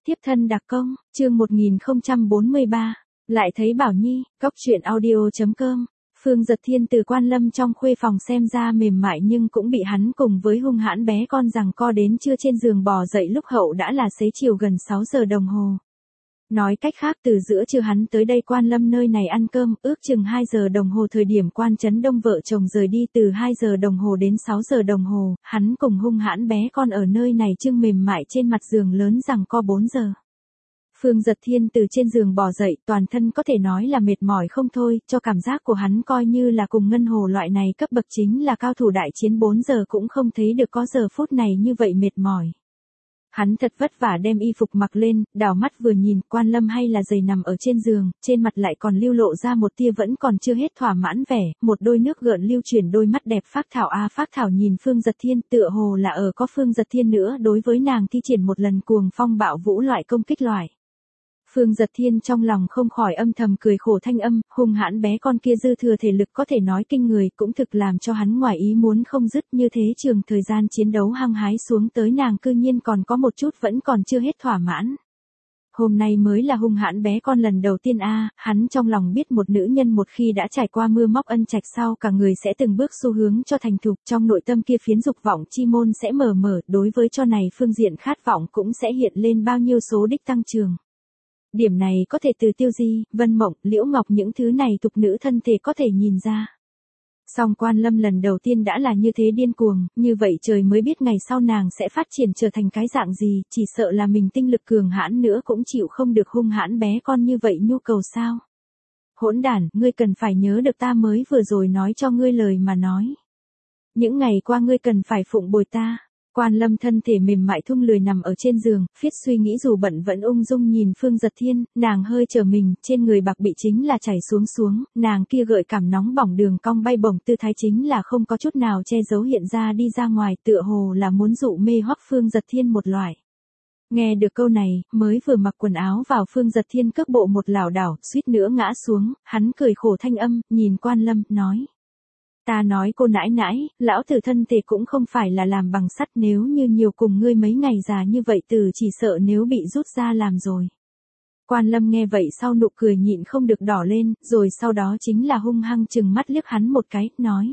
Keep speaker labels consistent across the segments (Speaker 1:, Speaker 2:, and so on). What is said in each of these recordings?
Speaker 1: Tiếp thân đặc công, chương 1043. Lại thấy Bảo Nhi, cóc truyện audio.com. Phương Giật Thiên từ Quan Lâm trong khuê phòng xem ra mềm mại nhưng cũng bị hắn cùng với hung hãn bé con giằng co đến trưa trên giường bò dậy lúc hậu đã là xế chiều gần 6 giờ đồng hồ. Nói cách khác từ giữa trưa hắn tới đây Quan Lâm nơi này ăn cơm, ước chừng 2 giờ đồng hồ thời điểm Quan Trấn Đông vợ chồng rời đi từ 2 giờ đồng hồ đến 6 giờ đồng hồ, hắn cùng hung hãn bé con ở nơi này chưng mềm mại trên mặt giường lớn giằng co 4 giờ. Phương Giật Thiên từ trên giường bò dậy, toàn thân có thể nói là mệt mỏi không thôi, cho cảm giác của hắn coi như là cùng Ngân Hồ loại này cấp bậc chính là cao thủ đại chiến 4 giờ cũng không thấy được có giờ phút này như vậy mệt mỏi. Hắn thật vất vả đem y phục mặc lên, đảo mắt vừa nhìn Quan Lâm hay là giày nằm ở trên giường, trên mặt lại còn lưu lộ ra một tia vẫn còn chưa hết thỏa mãn vẻ, một đôi nước gợn lưu chuyển đôi mắt đẹp phác thảo phác thảo nhìn Phương Giật Thiên tựa hồ là ở có Phương Giật Thiên nữa đối với nàng thi triển một lần cuồng phong bạo vũ loại công kích loại. Phương Giật Thiên trong lòng không khỏi âm thầm cười khổ thanh âm, hung hãn bé con kia dư thừa thể lực có thể nói kinh người cũng thực làm cho hắn ngoài ý muốn không dứt như thế trường thời gian chiến đấu hăng hái xuống tới nàng cư nhiên còn có một chút vẫn còn chưa hết thỏa mãn. Hôm nay mới là hung hãn bé con lần đầu tiên hắn trong lòng biết một nữ nhân một khi đã trải qua mưa móc ân trạch sau cả người sẽ từng bước xu hướng cho thành thục trong nội tâm kia phiến dục vọng chi môn sẽ mở đối với cho này phương diện khát vọng cũng sẽ hiện lên bao nhiêu số đích tăng trường. Điểm này có thể từ Tiêu Di, Vân Mộng, Liễu Ngọc những thứ này tục nữ thân thể có thể nhìn ra. Song Quan Lâm lần đầu tiên đã là như thế điên cuồng, như vậy trời mới biết ngày sau nàng sẽ phát triển trở thành cái dạng gì, chỉ sợ là mình tinh lực cường hãn nữa cũng chịu không được hung hãn bé con như vậy nhu cầu sao. Hỗn đản, ngươi cần phải nhớ được ta mới vừa rồi nói cho ngươi lời mà nói. Những ngày qua ngươi cần phải phụng bồi ta. Quan Lâm thân thể mềm mại thung lười nằm ở trên giường, phiết suy nghĩ dù bận vẫn ung dung nhìn Phương Giật Thiên, nàng hơi trở mình, trên người bạc bị chính là chảy xuống, nàng kia gợi cảm nóng bỏng đường cong bay bổng tư thái chính là không có chút nào che giấu hiện ra đi ra ngoài tựa hồ là muốn dụ mê hoắc Phương Giật Thiên một loại. Nghe được câu này, mới vừa mặc quần áo vào Phương Giật Thiên cước bộ một lảo đảo, suýt nữa ngã xuống, hắn cười khổ thanh âm, nhìn Quan Lâm, nói. Ta nói cô nãi nãi, lão tử thân thể cũng không phải là làm bằng sắt nếu như nhiều cùng ngươi mấy ngày già như vậy từ chỉ sợ nếu bị rút ra làm rồi. Quan Lâm nghe vậy sau nụ cười nhịn không được đỏ lên, rồi sau đó chính là hung hăng chừng mắt liếc hắn một cái, nói.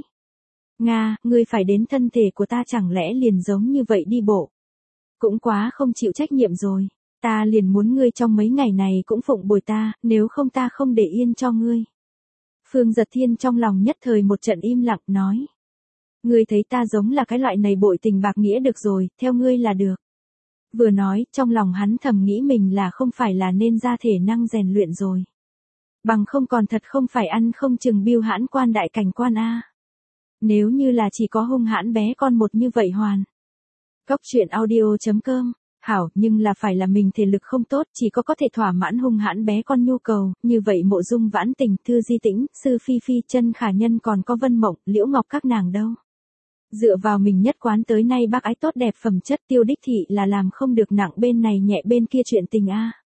Speaker 1: Nga, ngươi phải đến thân thể của ta chẳng lẽ liền giống như vậy đi bộ. Cũng quá không chịu trách nhiệm rồi, ta liền muốn ngươi trong mấy ngày này cũng phụng bồi ta, nếu không ta không để yên cho ngươi. Phương Giật Thiên trong lòng nhất thời một trận im lặng nói. Ngươi thấy ta giống là cái loại này bội tình bạc nghĩa được rồi, theo ngươi là được. Vừa nói, trong lòng hắn thầm nghĩ mình là không phải là nên ra thể năng rèn luyện rồi. Bằng không còn thật không phải ăn không chừng biêu hãn quan đại cảnh quan Nếu như là chỉ có hung hãn bé con một như vậy hoàn. Cóc truyện audio.com. Hảo, nhưng là phải là mình thể lực không tốt, chỉ có thể thỏa mãn hung hãn bé con nhu cầu, như vậy Mộ Dung Vãn Tình, Thư Di Tĩnh, Sư Phi Phi, Chân Khả Nhân còn có Vân Mộng, Liễu Ngọc các nàng đâu. Dựa vào mình nhất quán tới nay bác ái tốt đẹp phẩm chất Tiêu đích thị là làm không được nặng bên này nhẹ bên kia chuyện tình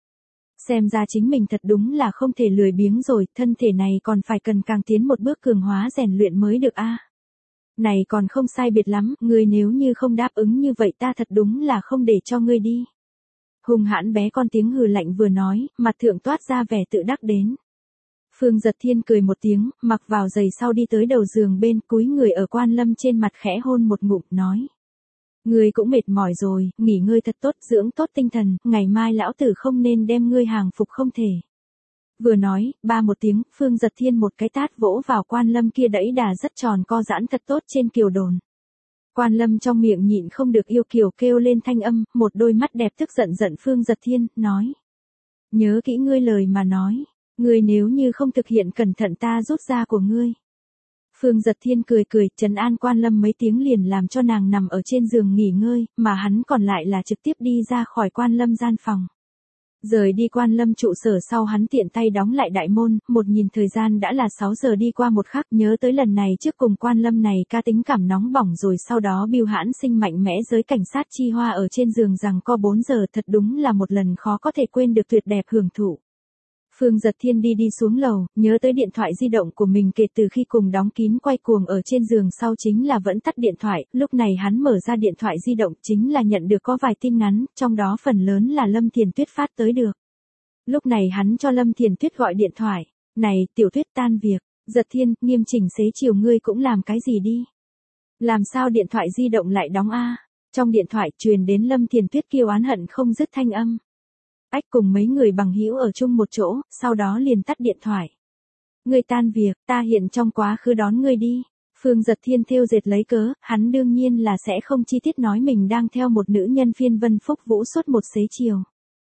Speaker 1: Xem ra chính mình thật đúng là không thể lười biếng rồi, thân thể này còn phải cần càng tiến một bước cường hóa rèn luyện mới được Này còn không sai biệt lắm, ngươi nếu như không đáp ứng như vậy ta thật đúng là không để cho ngươi đi. Hung hãn bé con tiếng hừ lạnh vừa nói, mặt thượng toát ra vẻ tự đắc đến. Phương Giật Thiên cười một tiếng, mặc vào giày sau đi tới đầu giường bên cúi người ở Quan Lâm trên mặt khẽ hôn một ngụm nói. Ngươi cũng mệt mỏi rồi, nghỉ ngơi thật tốt, dưỡng tốt tinh thần, ngày mai lão tử không nên đem ngươi hàng phục không thể. Vừa nói, ba một tiếng, Phương Giật Thiên một cái tát vỗ vào Quan Lâm kia đẫy đà rất tròn co giãn thật tốt trên kiều đồn. Quan Lâm trong miệng nhịn không được yêu kiều kêu lên thanh âm, một đôi mắt đẹp tức giận Phương Giật Thiên, nói. Nhớ kỹ ngươi lời mà nói, ngươi nếu như không thực hiện cẩn thận ta rút ra của ngươi. Phương Giật Thiên cười trấn an Quan Lâm mấy tiếng liền làm cho nàng nằm ở trên giường nghỉ ngơi, mà hắn còn lại là trực tiếp đi ra khỏi Quan Lâm gian phòng. Rời đi Quan Lâm trụ sở sau hắn tiện tay đóng lại đại môn, một nhìn thời gian đã là 6 giờ đi qua một khắc nhớ tới lần này trước cùng Quan Lâm này ca tính cảm nóng bỏng rồi sau đó biêu hãn sinh mạnh mẽ giới cảnh sát chi hoa ở trên giường rằng co 4 giờ thật đúng là một lần khó có thể quên được tuyệt đẹp hưởng thụ. Phương Giật Thiên đi xuống lầu, nhớ tới điện thoại di động của mình kể từ khi cùng đóng kín quay cuồng ở trên giường sau chính là vẫn tắt điện thoại, lúc này hắn mở ra điện thoại di động chính là nhận được có vài tin nhắn, trong đó phần lớn là Lâm Thiền Tuyết phát tới được. Lúc này hắn cho Lâm Thiền Tuyết gọi điện thoại, này, Tiểu Tuyết tan việc, Giật Thiên, nghiêm chỉnh xế chiều ngươi cũng làm cái gì đi. Làm sao điện thoại di động lại đóng a? Trong điện thoại truyền đến Lâm Thiền Tuyết kêu oán hận không dứt thanh âm. Ách cùng mấy người bằng hữu ở chung một chỗ, sau đó liền tắt điện thoại. Ngươi tan việc, ta hiện trong quá khứ đón ngươi đi. Phương Giật Thiên thêu dệt lấy cớ, hắn đương nhiên là sẽ không chi tiết nói mình đang theo một nữ nhân phiên Vân Phúc Vũ suốt một xế chiều.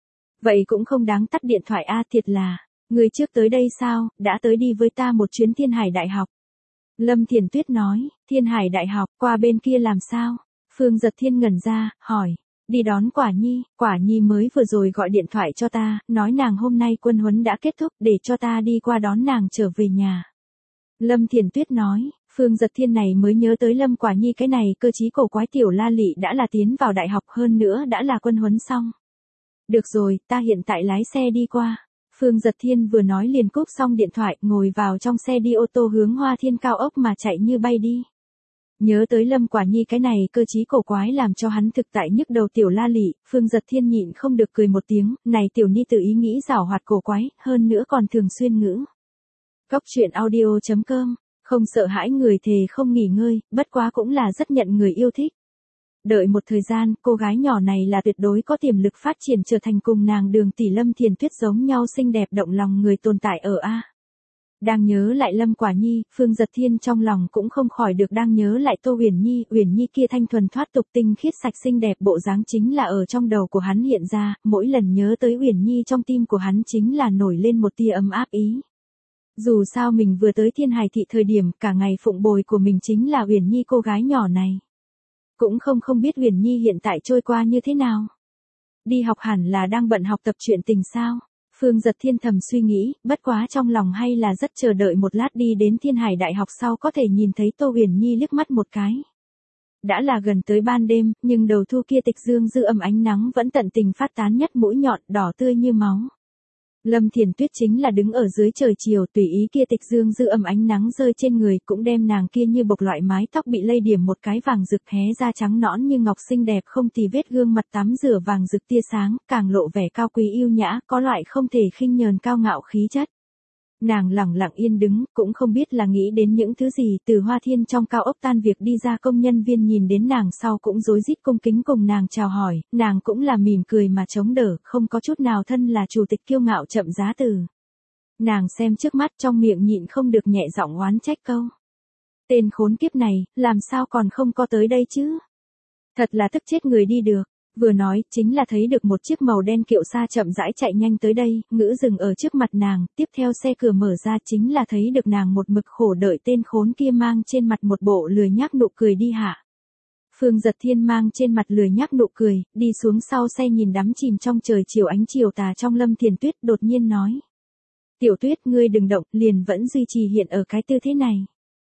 Speaker 1: Vậy cũng không đáng tắt điện thoại a, thiệt là, ngươi trước tới đây sao, đã tới đi với ta một chuyến Thiên Hải Đại học. Lâm Thiền Tuyết nói, Thiên Hải Đại học, qua bên kia làm sao? Phương Giật Thiên ngẩn ra, hỏi. Đi đón Quả Nhi mới vừa rồi gọi điện thoại cho ta, nói nàng hôm nay quân huấn đã kết thúc để cho ta đi qua đón nàng trở về nhà. Lâm Thiền Tuyết nói, Phương Giật Thiên này mới nhớ tới Lâm Quả Nhi cái này cơ trí cổ quái tiểu la lị đã là tiến vào đại học hơn nữa đã là quân huấn xong. Được rồi, ta hiện tại lái xe đi qua. Phương Giật Thiên vừa nói liền cúp xong điện thoại, ngồi vào trong xe đi ô tô hướng Hoa Thiên cao ốc mà chạy như bay đi. Nhớ tới Lâm Quả Nhi cái này cơ trí cổ quái làm cho hắn thực tại nhức đầu tiểu la lị, Phương Giật Thiên nhịn không được cười một tiếng, này tiểu ni tự ý nghĩ giảo hoạt cổ quái, hơn nữa còn thường xuyên ngữ. Cóc truyện audio.com, không sợ hãi người thề không nghỉ ngơi, bất quá cũng là rất nhận người yêu thích. Đợi một thời gian, cô gái nhỏ này là tuyệt đối có tiềm lực phát triển trở thành cùng nàng Đường tỷ Lâm Thiền Tuyết giống nhau xinh đẹp động lòng người tồn tại ở A. Đang nhớ lại Lâm Quả Nhi, Phương Giật Thiên trong lòng cũng không khỏi được đang nhớ lại Tô Uyển Nhi kia thanh thuần thoát tục tinh khiết sạch xinh đẹp bộ dáng chính là ở trong đầu của hắn hiện ra, mỗi lần nhớ tới Uyển Nhi trong tim của hắn chính là nổi lên một tia ấm áp ý. Dù sao mình vừa tới Thiên Hải thị thời điểm, cả ngày phụng bồi của mình chính là Uyển Nhi cô gái nhỏ này. Cũng không biết Uyển Nhi hiện tại trôi qua như thế nào. Đi học hẳn là đang bận học tập truyện tình sao? Phương Giật Thiên thầm suy nghĩ, bất quá trong lòng hay là rất chờ đợi một lát đi đến Thiên Hải Đại học sau có thể nhìn thấy Tô Uyển Nhi liếc mắt một cái. Đã là gần tới ban đêm, nhưng đầu thu kia tịch dương dư âm ánh nắng vẫn tận tình phát tán nhất mũi nhọn đỏ tươi như máu. Lâm Thiền Tuyết chính là đứng ở dưới trời chiều tùy ý kia tịch dương dư âm ánh nắng rơi trên người cũng đem nàng kia như bộc loại mái tóc bị lây điểm một cái vàng rực hé ra trắng nõn như ngọc xinh đẹp không tì vết gương mặt tắm rửa vàng rực tia sáng, càng lộ vẻ cao quý yêu nhã, có loại không thể khinh nhờn cao ngạo khí chất. Nàng lẳng lặng yên đứng, cũng không biết là nghĩ đến những thứ gì, từ Hoa Thiên trong cao ốc tan việc đi ra công nhân viên nhìn đến nàng sau cũng rối rít cung kính cùng nàng chào hỏi, nàng cũng là mỉm cười mà chống đỡ, không có chút nào thân là chủ tịch kiêu ngạo chậm giá từ. Nàng xem trước mắt trong miệng nhịn không được nhẹ giọng oán trách câu. Tên khốn kiếp này, làm sao còn không có tới đây chứ? Thật là tức chết người đi được. Vừa nói, chính là thấy được một chiếc màu đen kiệu xa chậm rãi chạy nhanh tới đây, ngữ dừng ở trước mặt nàng, tiếp theo xe cửa mở ra chính là thấy được nàng một mực khổ đợi tên khốn kia mang trên mặt một bộ lười nhác nụ cười đi hạ. Phương Giật Thiên mang trên mặt lười nhác nụ cười, đi xuống sau xe nhìn đắm chìm trong trời chiều ánh chiều tà trong Lâm Thiền Tuyết đột nhiên nói. Tiểu Tuyết ngươi đừng động, liền vẫn duy trì hiện ở cái tư thế này.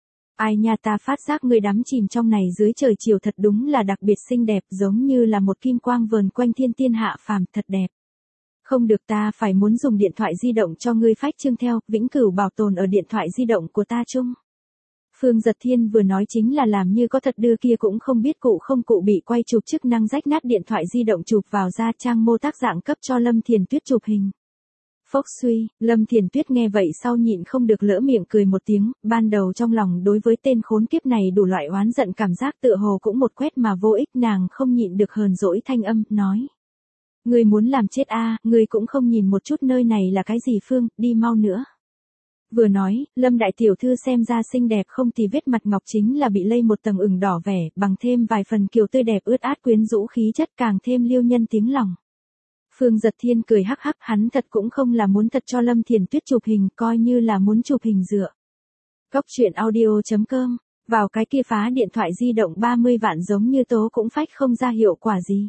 Speaker 1: Ai nha ta phát giác ngươi đắm chìm trong này dưới trời chiều thật đúng là đặc biệt xinh đẹp giống như là một kim quang vờn quanh thiên tiên hạ phàm thật đẹp. Không được ta phải muốn dùng điện thoại di động cho ngươi phách chương theo, vĩnh cửu bảo tồn ở điện thoại di động của ta chung. Phương Giật Thiên vừa nói chính là làm như có thật đưa kia cũng không biết cụ không cụ bị quay chụp chức năng rách nát điện thoại di động chụp vào ra trang mô tác dạng cấp cho Lâm Thiền Tuyết chụp hình. Phốc suy, Lâm Thiền Tuyết nghe vậy sau nhịn không được lỡ miệng cười một tiếng, ban đầu trong lòng đối với tên khốn kiếp này đủ loại oán giận cảm giác tựa hồ cũng một quét mà vô ích nàng không nhịn được hờn dỗi thanh âm, nói. Ngươi muốn làm chết a, ngươi cũng không nhìn một chút nơi này là cái gì Phương, đi mau nữa. Vừa nói, Lâm đại tiểu thư xem ra xinh đẹp không thì vết mặt ngọc chính là bị lây một tầng ửng đỏ vẻ, bằng thêm vài phần kiều tươi đẹp ướt át quyến rũ khí chất càng thêm liêu nhân tiếng lòng. Phương Giật Thiên cười hắc hắc, hắn thật cũng không là muốn thật cho Lâm Thiền Tuyết chụp hình, coi như là muốn chụp hình dựa. Cóc truyện audio.com, vào cái kia phá điện thoại di động 30 vạn giống như tố cũng phách không ra hiệu quả gì.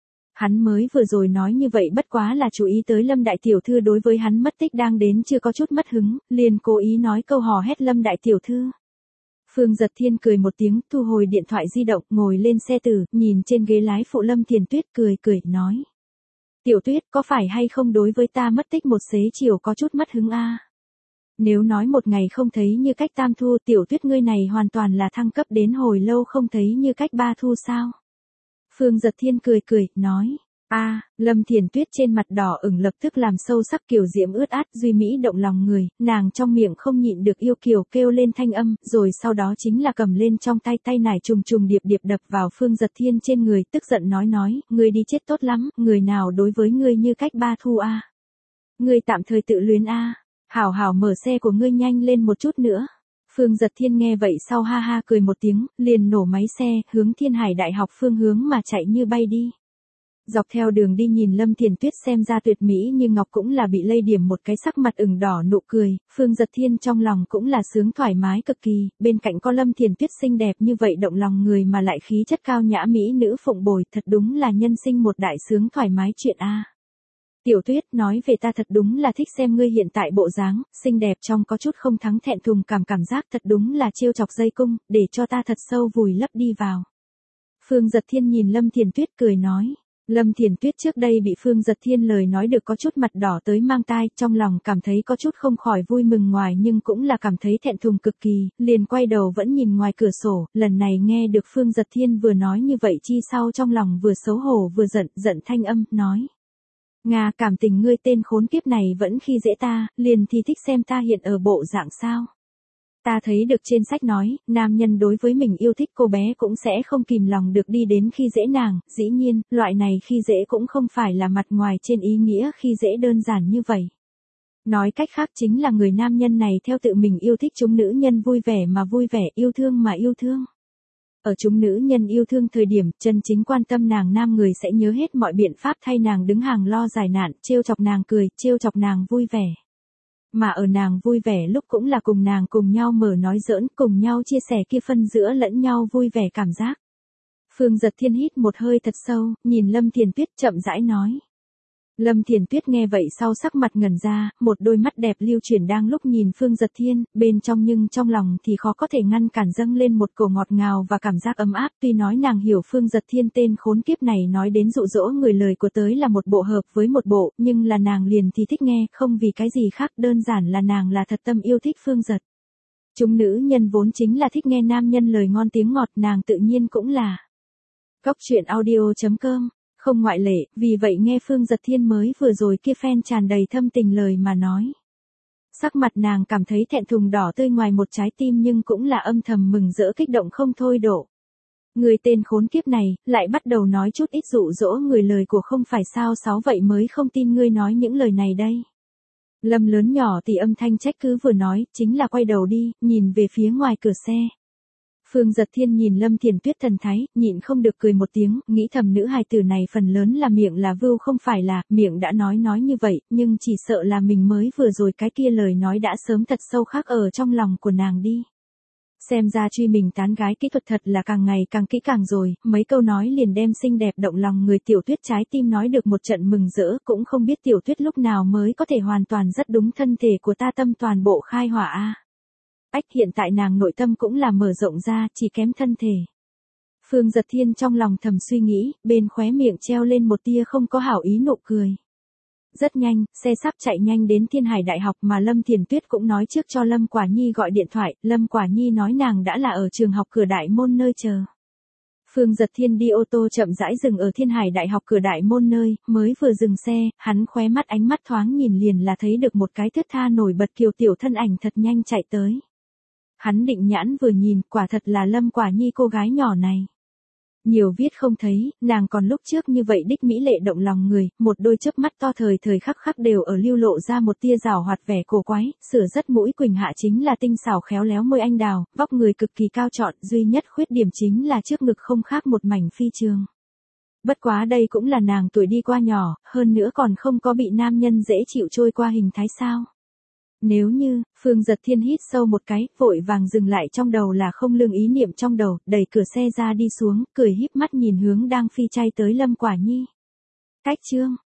Speaker 1: Hắn mới vừa rồi nói như vậy bất quá là chú ý tới Lâm đại tiểu thư đối với hắn mất tích đang đến chưa có chút mất hứng, liền cố ý nói câu hò hét Lâm đại tiểu thư. Phương Giật Thiên cười một tiếng, thu hồi điện thoại di động, ngồi lên xe tử, nhìn trên ghế lái phụ Lâm Thiền Tuyết cười, nói. Tiểu Tuyết, có phải hay không đối với ta mất tích một xế chiều có chút mất hứng a? Nếu nói một ngày không thấy như cách tam thu, Tiểu Tuyết ngươi này hoàn toàn là thăng cấp đến hồi lâu không thấy như cách ba thu sao? Phương Giật Thiên cười cười, nói. Lâm Thiền Tuyết trên mặt đỏ ửng lập tức làm sâu sắc kiều diễm ướt át duy mỹ động lòng người, nàng trong miệng không nhịn được yêu kiều kêu lên thanh âm, rồi sau đó chính là cầm lên trong tay nải trùng trùng điệp điệp đập vào Phương Giật Thiên trên người, tức giận nói, ngươi đi chết tốt lắm, người nào đối với ngươi như cách ba thu a? Ngươi tạm thời tự luyến a? Hảo hảo mở xe của ngươi nhanh lên một chút nữa. Phương Giật Thiên nghe vậy sau ha ha cười một tiếng, liền nổ máy xe, hướng Thiên Hải Đại học phương hướng mà chạy như bay đi. Dọc theo đường đi nhìn Lâm Thiền Tuyết xem ra tuyệt mỹ như ngọc cũng là bị lây điểm một cái sắc mặt ửng đỏ nụ cười, Phương Giật Thiên trong lòng cũng là sướng thoải mái cực kỳ, bên cạnh có Lâm Thiền Tuyết xinh đẹp như vậy động lòng người mà lại khí chất cao nhã mỹ nữ phụng bồi, thật đúng là nhân sinh một đại sướng thoải mái chuyện a. Tiểu Tuyết, nói về ta thật đúng là thích xem ngươi hiện tại bộ dáng, xinh đẹp trong có chút không thắng thẹn thùng cảm giác thật đúng là trêu chọc dây cung, để cho ta thật sâu vùi lấp đi vào. Phương Giật Thiên nhìn Lâm Thiền Tuyết cười nói. Lâm Thiền Tuyết trước đây bị Phương Giật Thiên lời nói được có chút mặt đỏ tới mang tai, trong lòng cảm thấy có chút không khỏi vui mừng ngoài nhưng cũng là cảm thấy thẹn thùng cực kỳ, liền quay đầu vẫn nhìn ngoài cửa sổ, lần này nghe được Phương Giật Thiên vừa nói như vậy chi sau trong lòng vừa xấu hổ vừa giận thanh âm, nói. Nga, cảm tình ngươi tên khốn kiếp này vẫn khi dễ ta, liền thì thích xem ta hiện ở bộ dạng sao. Ta thấy được trên sách nói, nam nhân đối với mình yêu thích cô bé cũng sẽ không kìm lòng được đi đến khi dễ nàng, dĩ nhiên, loại này khi dễ cũng không phải là mặt ngoài trên ý nghĩa khi dễ đơn giản như vậy. Nói cách khác chính là người nam nhân này theo tự mình yêu thích chúng nữ nhân vui vẻ mà vui vẻ, yêu thương mà yêu thương. Ở chúng nữ nhân yêu thương thời điểm, chân chính quan tâm nàng nam người sẽ nhớ hết mọi biện pháp thay nàng đứng hàng lo giải nạn, trêu chọc nàng cười, trêu chọc nàng vui vẻ. Mà ở nàng vui vẻ lúc cũng là cùng nàng cùng nhau mở nói giỡn, cùng nhau chia sẻ kia phân giữa lẫn nhau vui vẻ cảm giác. Phương Giật Thiên hít một hơi thật sâu, nhìn Lâm Thiền Tuyết chậm rãi nói. Lâm Thiền Tuyết nghe vậy sau sắc mặt ngẩn ra, một đôi mắt đẹp lưu chuyển đang lúc nhìn Phương Giật Thiên, bên trong nhưng trong lòng thì khó có thể ngăn cản dâng lên một cổ ngọt ngào và cảm giác ấm áp, tuy nói nàng hiểu Phương Giật Thiên tên khốn kiếp này nói đến dụ dỗ người lời của tới là một bộ hợp với một bộ, nhưng là nàng liền thì thích nghe, không vì cái gì khác, đơn giản là nàng là thật tâm yêu thích Phương Giật. Chúng nữ nhân vốn chính là thích nghe nam nhân lời ngon tiếng ngọt, nàng tự nhiên cũng là. Góc truyện audio.com không ngoại lệ, vì vậy nghe Phương Giật Thiên mới vừa rồi kia phen tràn đầy thâm tình lời mà nói. Sắc mặt nàng cảm thấy thẹn thùng đỏ tươi ngoài một trái tim nhưng cũng là âm thầm mừng rỡ kích động không thôi độ. Người tên khốn kiếp này, lại bắt đầu nói chút ít dụ dỗ người lời của không phải sao sáu vậy mới không tin ngươi nói những lời này đây. Lâm lớn nhỏ thì âm thanh trách cứ vừa nói, chính là quay đầu đi, nhìn về phía ngoài cửa xe. Phương Giật Thiên nhìn Lâm Thiền Tuyết thần thái, nhịn không được cười một tiếng, nghĩ thầm nữ hài tử này phần lớn là miệng là vưu không phải là, miệng đã nói như vậy, nhưng chỉ sợ là mình mới vừa rồi cái kia lời nói đã sớm thật sâu khắc ở trong lòng của nàng đi. Xem ra truy mình tán gái kỹ thuật thật là càng ngày càng kỹ càng rồi, mấy câu nói liền đem xinh đẹp động lòng người Tiểu Tuyết trái tim nói được một trận mừng rỡ, cũng không biết Tiểu Tuyết lúc nào mới có thể hoàn toàn rất đúng thân thể của ta tâm toàn bộ khai hỏa a. Hiện tại nàng nội tâm cũng là mở rộng ra, chỉ kém thân thể. Phương Giật Thiên trong lòng thầm suy nghĩ, bên khóe miệng treo lên một tia không có hảo ý nụ cười. Rất nhanh, xe sắp chạy nhanh đến Thiên Hải Đại học mà Lâm Thiền Tuyết cũng nói trước cho Lâm Quả Nhi gọi điện thoại, Lâm Quả Nhi nói nàng đã là ở trường học cửa đại môn nơi chờ. Phương Giật Thiên đi ô tô chậm rãi dừng ở Thiên Hải Đại học cửa đại môn nơi, mới vừa dừng xe, hắn khóe mắt ánh mắt thoáng nhìn liền là thấy được một cái thướt tha nổi bật kiều tiểu thân ảnh thật nhanh chạy tới. Hắn định nhãn vừa nhìn, quả thật là Lâm Quả Nhi cô gái nhỏ này. Nhiều viết không thấy, nàng còn lúc trước như vậy đích mỹ lệ động lòng người, một đôi chớp mắt to thời khắc đều ở lưu lộ ra một tia rào hoạt vẻ cổ quái, sửa rất mũi quỳnh hạ chính là tinh xảo khéo léo môi anh đào, vóc người cực kỳ cao trọn, duy nhất khuyết điểm chính là trước ngực không khác một mảnh phi trường. Bất quá đây cũng là nàng tuổi đi qua nhỏ, hơn nữa còn không có bị nam nhân dễ chịu trôi qua hình thái sao. Nếu như, Phương Giật Thiên hít sâu một cái, vội vàng dừng lại trong đầu là không lương ý niệm trong đầu, đẩy cửa xe ra đi xuống, cười híp mắt nhìn hướng đang phi chay tới Lâm Quả Nhi. Cách chương